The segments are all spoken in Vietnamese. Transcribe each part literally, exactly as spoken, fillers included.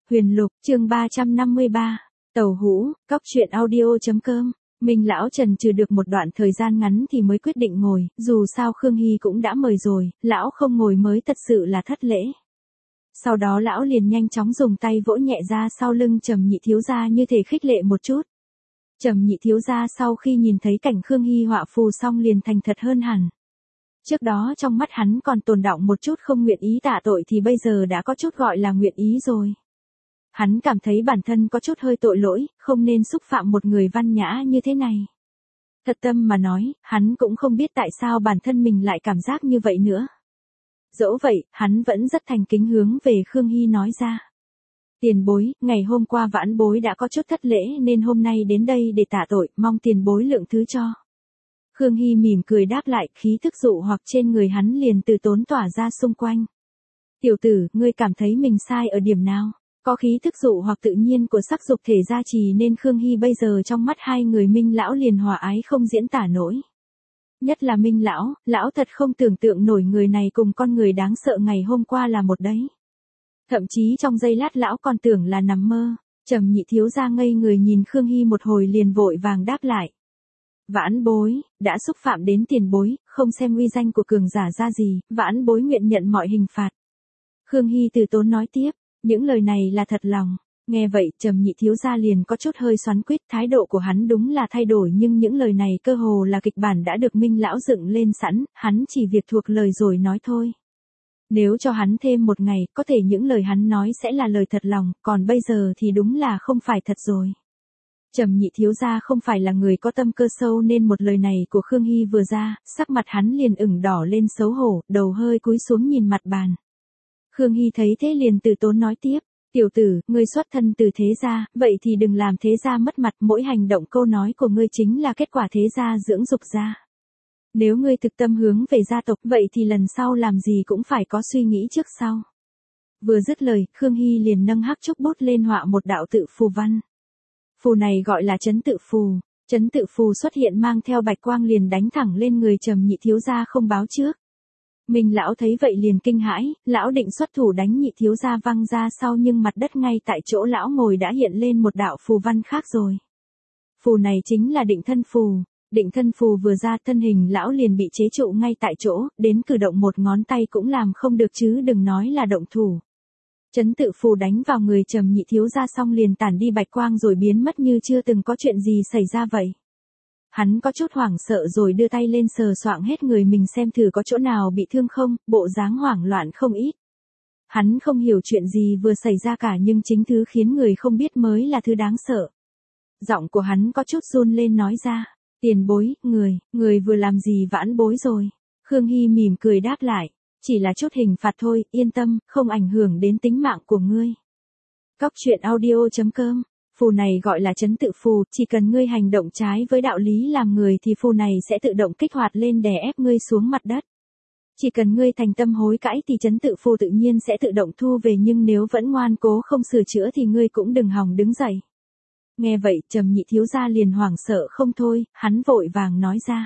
Huyền Lục, chương ba trăm năm mươi ba, Tàu Hũ, cóc truyện audio.com. Minh lão trần trừ được một đoạn thời gian ngắn thì mới quyết định ngồi, dù sao Khương Hy cũng đã mời rồi, lão không ngồi mới thật sự là thất lễ. Sau đó lão liền nhanh chóng dùng tay vỗ nhẹ ra sau lưng Trầm Nhị thiếu gia như thể khích lệ một chút. Trầm Nhị thiếu gia sau khi nhìn thấy cảnh Khương Hy họa phù xong liền thành thật hơn hẳn. Trước đó trong mắt hắn còn tồn đọng một chút không nguyện ý tạ tội thì bây giờ đã có chút gọi là nguyện ý rồi. Hắn cảm thấy bản thân có chút hơi tội lỗi, không nên xúc phạm một người văn nhã như thế này. Thật tâm mà nói, hắn cũng không biết tại sao bản thân mình lại cảm giác như vậy nữa. Dẫu vậy, hắn vẫn rất thành kính hướng về Khương Hy nói ra. Tiền bối, ngày hôm qua vãn bối đã có chút thất lễ nên hôm nay đến đây để tạ tội, mong tiền bối lượng thứ cho. Khương Hy mỉm cười đáp lại, khí thức dụ hoặc trên người hắn liền từ tốn tỏa ra xung quanh. Tiểu tử, ngươi cảm thấy mình sai ở điểm nào? Có khí thức dụ hoặc tự nhiên của sắc dục thể gia trì nên Khương Hy bây giờ trong mắt hai người Minh lão liền hòa ái không diễn tả nổi. Nhất là Minh lão, lão thật không tưởng tượng nổi người này cùng con người đáng sợ ngày hôm qua là một đấy. Thậm chí trong giây lát lão còn tưởng là nằm mơ. Trầm Nhị thiếu gia ngây người nhìn Khương Hy một hồi liền vội vàng đáp lại. Vãn bối, đã xúc phạm đến tiền bối, không xem uy danh của cường giả ra gì, vãn bối nguyện nhận mọi hình phạt. Khương Hy từ tốn nói tiếp, những lời này là thật lòng. Nghe vậy, Trầm Nhị thiếu gia liền có chút hơi xoắn quýt, thái độ của hắn đúng là thay đổi nhưng những lời này cơ hồ là kịch bản đã được Minh lão dựng lên sẵn, hắn chỉ việc thuộc lời rồi nói thôi. Nếu cho hắn thêm một ngày, có thể những lời hắn nói sẽ là lời thật lòng, còn bây giờ thì đúng là không phải thật rồi. Trầm Nhị thiếu gia không phải là người có tâm cơ sâu nên một lời này của Khương Hy vừa ra, sắc mặt hắn liền ửng đỏ lên xấu hổ, đầu hơi cúi xuống nhìn mặt bàn. Khương Hy thấy thế liền từ tốn nói tiếp, tiểu tử, ngươi xuất thân từ thế gia, vậy thì đừng làm thế gia mất mặt, mỗi hành động câu nói của ngươi chính là kết quả thế gia dưỡng dục ra. Nếu ngươi thực tâm hướng về gia tộc vậy thì lần sau làm gì cũng phải có suy nghĩ trước sau. Vừa dứt lời, Khương Hy liền nâng hắc trúc bút lên họa một đạo tự phù văn. Phù này gọi là trấn tự phù, trấn tự phù xuất hiện mang theo bạch quang liền đánh thẳng lên người Trầm Nhị thiếu gia không báo trước. Minh lão thấy vậy liền kinh hãi, lão định xuất thủ đánh Nhị thiếu gia văng ra sau nhưng mặt đất ngay tại chỗ lão ngồi đã hiện lên một đạo phù văn khác rồi. Phù này chính là định thân phù, định thân phù vừa ra thân hình lão liền bị chế trụ ngay tại chỗ, đến cử động một ngón tay cũng làm không được chứ đừng nói là động thủ. Trấn tự phù đánh vào người Trầm Nhị thiếu gia xong liền tản đi bạch quang rồi biến mất như chưa từng có chuyện gì xảy ra vậy. Hắn có chút hoảng sợ rồi đưa tay lên sờ soạng hết người mình xem thử có chỗ nào bị thương không, bộ dáng hoảng loạn không ít. Hắn không hiểu chuyện gì vừa xảy ra cả nhưng chính thứ khiến người không biết mới là thứ đáng sợ. Giọng của hắn có chút run lên nói ra, tiền bối, người, người vừa làm gì vãn bối rồi. Khương Hy mỉm cười đáp lại, chỉ là chút hình phạt thôi, yên tâm, không ảnh hưởng đến tính mạng của ngươi. Cóc truyện audio.com. Phù này gọi là trấn tự phù, chỉ cần ngươi hành động trái với đạo lý làm người thì phù này sẽ tự động kích hoạt lên đè ép ngươi xuống mặt đất. Chỉ cần ngươi thành tâm hối cãi thì trấn tự phù tự nhiên sẽ tự động thu về nhưng nếu vẫn ngoan cố không sửa chữa thì ngươi cũng đừng hòng đứng dậy. Nghe vậy, Trầm Nhị thiếu gia liền hoảng sợ không thôi, hắn vội vàng nói ra.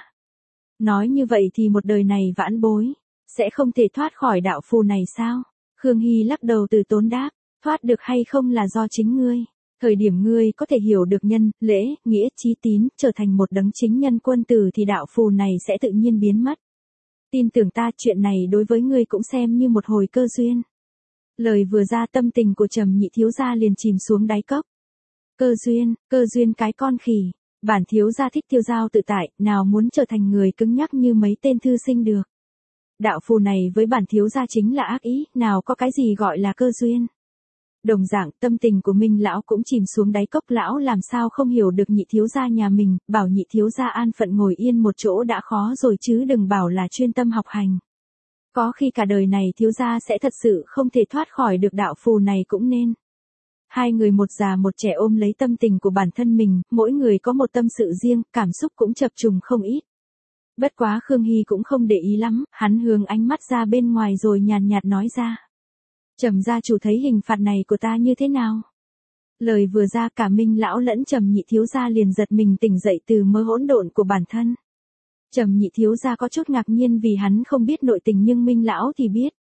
Nói như vậy thì một đời này vãn bối, sẽ không thể thoát khỏi đạo phù này sao? Khương Hy lắc đầu từ tốn đáp, thoát được hay không là do chính ngươi. Thời điểm ngươi có thể hiểu được nhân, lễ, nghĩa, chí tín, trở thành một đấng chính nhân quân tử thì đạo phù này sẽ tự nhiên biến mất. Tin tưởng ta, chuyện này đối với ngươi cũng xem như một hồi cơ duyên. Lời vừa ra tâm tình của Trầm Nhị thiếu gia liền chìm xuống đáy cốc. Cơ duyên, cơ duyên cái con khỉ, bản thiếu gia thích tiêu dao tự tại, nào muốn trở thành người cứng nhắc như mấy tên thư sinh được. Đạo phù này với bản thiếu gia chính là ác ý, nào có cái gì gọi là cơ duyên. Đồng dạng, tâm tình của Minh lão cũng chìm xuống đáy cốc, lão làm sao không hiểu được Nhị thiếu gia nhà mình, bảo Nhị thiếu gia an phận ngồi yên một chỗ đã khó rồi chứ đừng bảo là chuyên tâm học hành. Có khi cả đời này thiếu gia sẽ thật sự không thể thoát khỏi được đạo phù này cũng nên. Hai người một già một trẻ ôm lấy tâm tình của bản thân mình, mỗi người có một tâm sự riêng, cảm xúc cũng chập trùng không ít. Bất quá Khương Hy cũng không để ý lắm, hắn hướng ánh mắt ra bên ngoài rồi nhàn nhạt nói ra. Trầm gia chủ thấy hình phạt này của ta như thế nào? Lời vừa ra cả Minh lão lẫn Trầm Nhị thiếu gia liền giật mình tỉnh dậy từ mơ hỗn độn của bản thân. Trầm Nhị thiếu gia có chút ngạc nhiên vì hắn không biết nội tình nhưng Minh lão thì biết.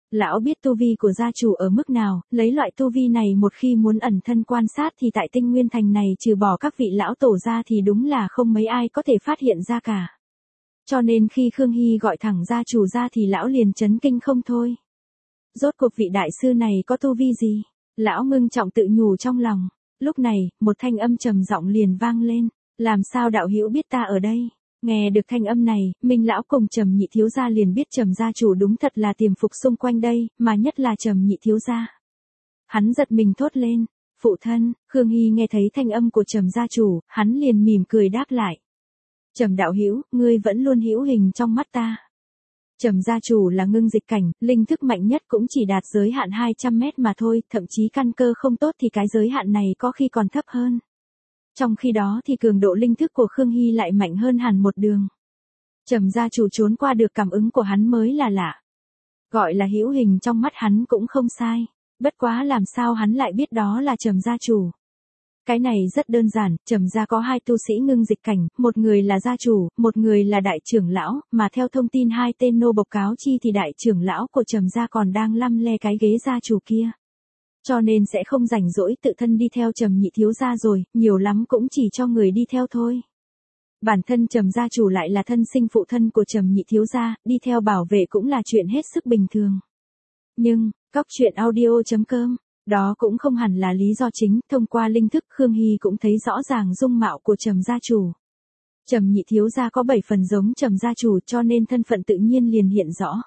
Lão biết tu vi của gia chủ ở mức nào, lấy loại tu vi này một khi muốn ẩn thân quan sát thì tại Tinh Nguyên Thành này trừ bỏ các vị lão tổ ra thì đúng là không mấy ai có thể phát hiện ra cả. Cho nên khi Khương Hy gọi thẳng gia chủ ra thì lão liền chấn kinh không thôi. Rốt cuộc vị đại sư này có tu vi gì? Lão ngưng trọng tự nhủ trong lòng. Lúc này, một thanh âm trầm giọng liền vang lên. Làm sao đạo hữu biết ta ở đây? Nghe được thanh âm này, Minh lão cùng Trầm Nhị thiếu gia liền biết Trầm gia chủ đúng thật là tiềm phục xung quanh đây, mà nhất là Trầm Nhị thiếu gia. Hắn giật mình thốt lên, phụ thân. Khương Hy nghe thấy thanh âm của Trầm gia chủ, hắn liền mỉm cười đáp lại. Trầm đạo hữu, ngươi vẫn luôn hữu hình trong mắt ta. Trầm gia chủ là ngưng dịch cảnh, linh thức mạnh nhất cũng chỉ đạt giới hạn hai trăm mét mà thôi, thậm chí căn cơ không tốt thì cái giới hạn này có khi còn thấp hơn. Trong khi đó thì cường độ linh thức của Khương Hy lại mạnh hơn hẳn một đường. Trầm gia chủ trốn qua được cảm ứng của hắn mới là lạ. Gọi là hữu hình trong mắt hắn cũng không sai. Bất quá làm sao hắn lại biết đó là Trầm gia chủ. Cái này rất đơn giản, Trầm gia có hai tu sĩ ngưng dịch cảnh, một người là gia chủ, một người là đại trưởng lão, mà theo thông tin hai tên nô bộc cáo chi thì đại trưởng lão của Trầm gia còn đang lăm le cái ghế gia chủ kia. Cho nên sẽ không rảnh rỗi tự thân đi theo Trầm Nhị thiếu gia rồi, nhiều lắm cũng chỉ cho người đi theo thôi. Bản thân Trầm gia chủ lại là thân sinh phụ thân của Trầm Nhị thiếu gia, đi theo bảo vệ cũng là chuyện hết sức bình thường. Nhưng, cóc truyện audio chấm com, đó cũng không hẳn là lý do chính, thông qua linh thức Khương Hy cũng thấy rõ ràng dung mạo của Trầm gia chủ. Trầm Nhị thiếu gia có bảy phần giống Trầm gia chủ cho nên thân phận tự nhiên liền hiện rõ.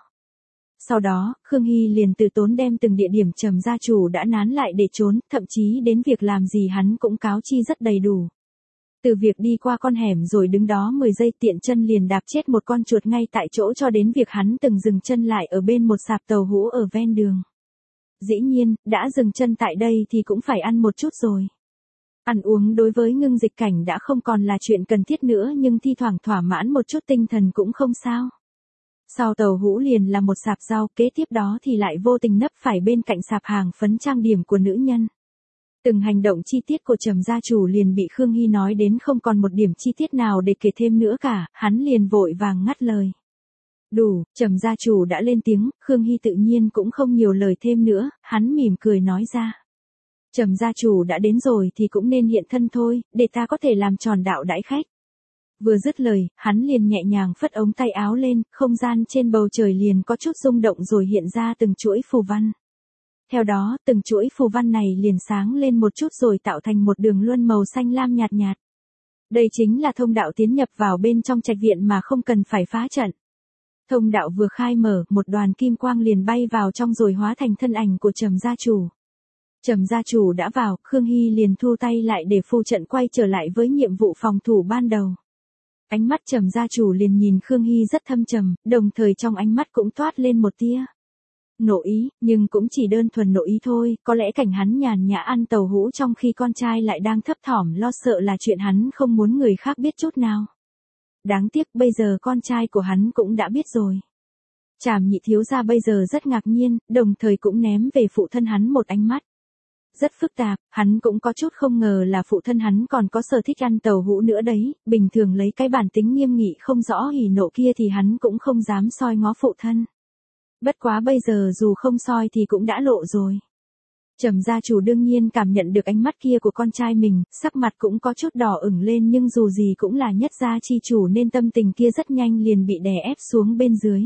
Sau đó, Khương Hy liền từ tốn đem từng địa điểm Trầm gia chủ đã nán lại để trốn, thậm chí đến việc làm gì hắn cũng cáo chi rất đầy đủ. Từ việc đi qua con hẻm rồi đứng đó mười giây tiện chân liền đạp chết một con chuột ngay tại chỗ cho đến việc hắn từng dừng chân lại ở bên một sạp tàu hũ ở ven đường. Dĩ nhiên, đã dừng chân tại đây thì cũng phải ăn một chút rồi. Ăn uống đối với ngưng dịch cảnh đã không còn là chuyện cần thiết nữa nhưng thi thoảng thỏa mãn một chút tinh thần cũng không sao. Sau tàu hũ liền là một sạp rau, kế tiếp đó thì lại vô tình nấp phải bên cạnh sạp hàng phấn trang điểm của nữ nhân. Từng hành động chi tiết của Trầm gia chủ liền bị Khương Hy nói đến không còn một điểm chi tiết nào để kể thêm nữa cả, hắn liền vội vàng ngắt lời. Đủ, Trầm gia chủ đã lên tiếng, Khương Hy tự nhiên cũng không nhiều lời thêm nữa, hắn mỉm cười nói ra. Trầm gia chủ đã đến rồi thì cũng nên hiện thân thôi, để ta có thể làm tròn đạo đãi khách. Vừa dứt lời, hắn liền nhẹ nhàng phất ống tay áo lên, không gian trên bầu trời liền có chút rung động rồi hiện ra từng chuỗi phù văn. Theo đó, từng chuỗi phù văn này liền sáng lên một chút rồi tạo thành một đường luân màu xanh lam nhạt nhạt. Đây chính là thông đạo tiến nhập vào bên trong trạch viện mà không cần phải phá trận. Thông đạo vừa khai mở, một đoàn kim quang liền bay vào trong rồi hóa thành thân ảnh của Trầm gia chủ. Trầm gia chủ đã vào, Khương Hy liền thu tay lại để phù trận quay trở lại với nhiệm vụ phòng thủ ban đầu. Ánh mắt Trầm gia chủ liền nhìn Khương Hy rất thâm trầm, đồng thời trong ánh mắt cũng toát lên một tia nộ ý, nhưng cũng chỉ đơn thuần nộ ý thôi, có lẽ cảnh hắn nhàn nhã ăn tàu hũ trong khi con trai lại đang thấp thỏm lo sợ là chuyện hắn không muốn người khác biết chút nào. Đáng tiếc bây giờ con trai của hắn cũng đã biết rồi. Trảm Nhị thiếu gia bây giờ rất ngạc nhiên, đồng thời cũng ném về phụ thân hắn một ánh mắt. Rất phức tạp, hắn cũng có chút không ngờ là phụ thân hắn còn có sở thích ăn tàu hũ nữa đấy, bình thường lấy cái bản tính nghiêm nghị không rõ hỉ nộ kia thì hắn cũng không dám soi ngó phụ thân. Bất quá bây giờ dù không soi thì cũng đã lộ rồi. Trầm gia chủ đương nhiên cảm nhận được ánh mắt kia của con trai mình, sắc mặt cũng có chút đỏ ửng lên nhưng dù gì cũng là nhất gia chi chủ nên tâm tình kia rất nhanh liền bị đè ép xuống bên dưới.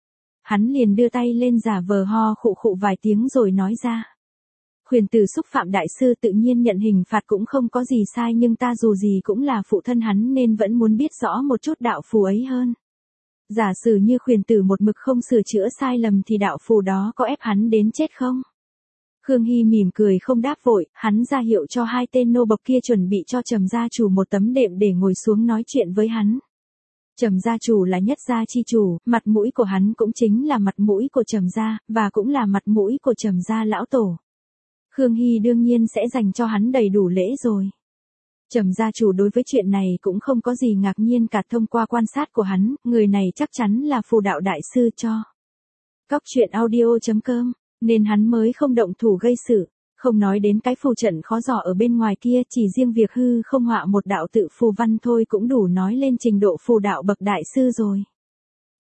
Hắn liền đưa tay lên giả vờ ho khụ khụ vài tiếng rồi nói ra. Khuyển tử xúc phạm đại sư tự nhiên nhận hình phạt cũng không có gì sai nhưng ta dù gì cũng là phụ thân hắn nên vẫn muốn biết rõ một chút đạo phù ấy hơn. Giả sử như khuyển tử một mực không sửa chữa sai lầm thì đạo phù đó có ép hắn đến chết không? Khương Hy mỉm cười không đáp vội, hắn ra hiệu cho hai tên nô bộc kia chuẩn bị cho Trầm gia chủ một tấm đệm để ngồi xuống nói chuyện với hắn. Trầm gia chủ là nhất gia chi chủ, mặt mũi của hắn cũng chính là mặt mũi của Trầm gia, và cũng là mặt mũi của Trầm gia lão tổ. Khương Hy đương nhiên sẽ dành cho hắn đầy đủ lễ rồi. Trầm gia chủ đối với chuyện này cũng không có gì ngạc nhiên cả thông qua quan sát của hắn, người này chắc chắn là phù đạo đại sư cho. Cóc truyện audio chấm com, nên hắn mới không động thủ gây sự, không nói đến cái phù trận khó dò ở bên ngoài kia, chỉ riêng việc hư không họa một đạo tự phù văn thôi cũng đủ nói lên trình độ phù đạo bậc đại sư rồi.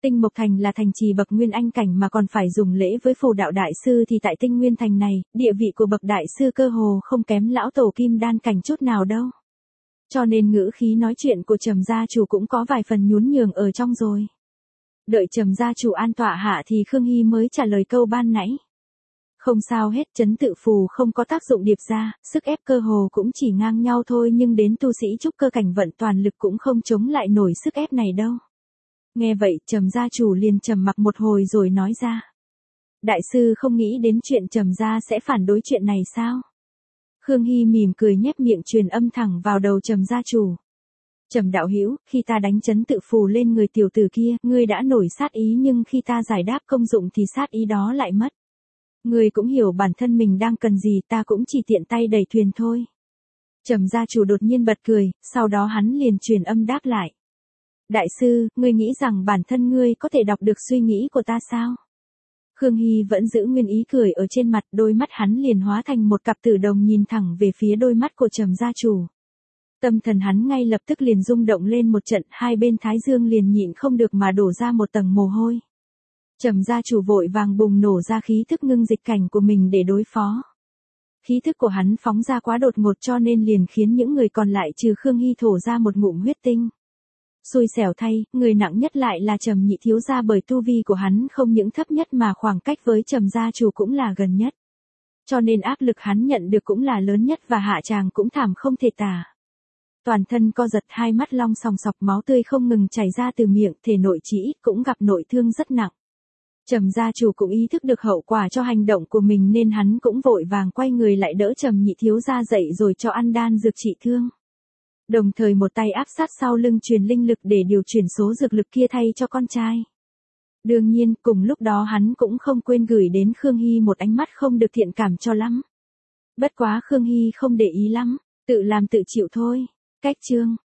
Tinh Mộc Thành là thành trì bậc nguyên anh cảnh mà còn phải dùng lễ với phù đạo đại sư thì tại Tinh Nguyên Thành này, địa vị của bậc đại sư cơ hồ không kém lão tổ kim đan cảnh chút nào đâu. Cho nên ngữ khí nói chuyện của Trầm gia chủ cũng có vài phần nhún nhường ở trong rồi. Đợi Trầm gia chủ an tọa hạ thì Khương Hy mới trả lời câu ban nãy. Không sao hết, trấn tự phù không có tác dụng điệp ra, sức ép cơ hồ cũng chỉ ngang nhau thôi, nhưng đến tu sĩ trúc cơ cảnh vận toàn lực cũng không chống lại nổi sức ép này đâu. Nghe vậy, Trầm gia chủ liền trầm mặc một hồi rồi nói ra. Đại sư không nghĩ đến chuyện Trầm gia sẽ phản đối chuyện này sao? Khương Hy mỉm cười nhếch miệng truyền âm thẳng vào đầu Trầm gia chủ. Trầm đạo hữu, khi ta đánh trấn tự phù lên người tiểu tử kia, ngươi đã nổi sát ý, nhưng khi ta giải đáp công dụng thì sát ý đó lại mất. Ngươi cũng hiểu bản thân mình đang cần gì, ta cũng chỉ tiện tay đẩy thuyền thôi. Trầm gia chủ đột nhiên bật cười, sau đó hắn liền truyền âm đáp lại. Đại sư, ngươi nghĩ rằng bản thân ngươi có thể đọc được suy nghĩ của ta sao? Khương Hy vẫn giữ nguyên ý cười ở trên mặt, đôi mắt hắn liền hóa thành một cặp tử đồng nhìn thẳng về phía đôi mắt của Trầm gia chủ. Tâm thần hắn ngay lập tức liền rung động lên một trận, hai bên thái dương liền nhịn không được mà đổ ra một tầng mồ hôi. Trầm gia chủ vội vàng bùng nổ ra khí thức ngưng dịch cảnh của mình để đối phó. Khí thức của hắn phóng ra quá đột ngột cho nên liền khiến những người còn lại trừ Khương Hy thổ ra một ngụm huyết tinh. Xui xẻo thay, người nặng nhất lại là Trầm nhị thiếu gia, bởi tu vi của hắn không những thấp nhất mà khoảng cách với Trầm gia chủ cũng là gần nhất. Cho nên áp lực hắn nhận được cũng là lớn nhất và hạ tràng cũng thảm không thể tả. Toàn thân co giật, hai mắt long sòng sọc, máu tươi không ngừng chảy ra từ miệng, thể nội chỉ ít cũng gặp nội thương rất nặng. Trầm gia chủ cũng ý thức được hậu quả cho hành động của mình nên hắn cũng vội vàng quay người lại đỡ Trầm nhị thiếu gia dậy rồi cho ăn đan dược trị thương. Đồng thời một tay áp sát sau lưng truyền linh lực để điều chuyển số dược lực kia thay cho con trai. Đương nhiên, cùng lúc đó hắn cũng không quên gửi đến Khương Hy một ánh mắt không được thiện cảm cho lắm. Bất quá Khương Hy không để ý lắm, tự làm tự chịu thôi. Cách chương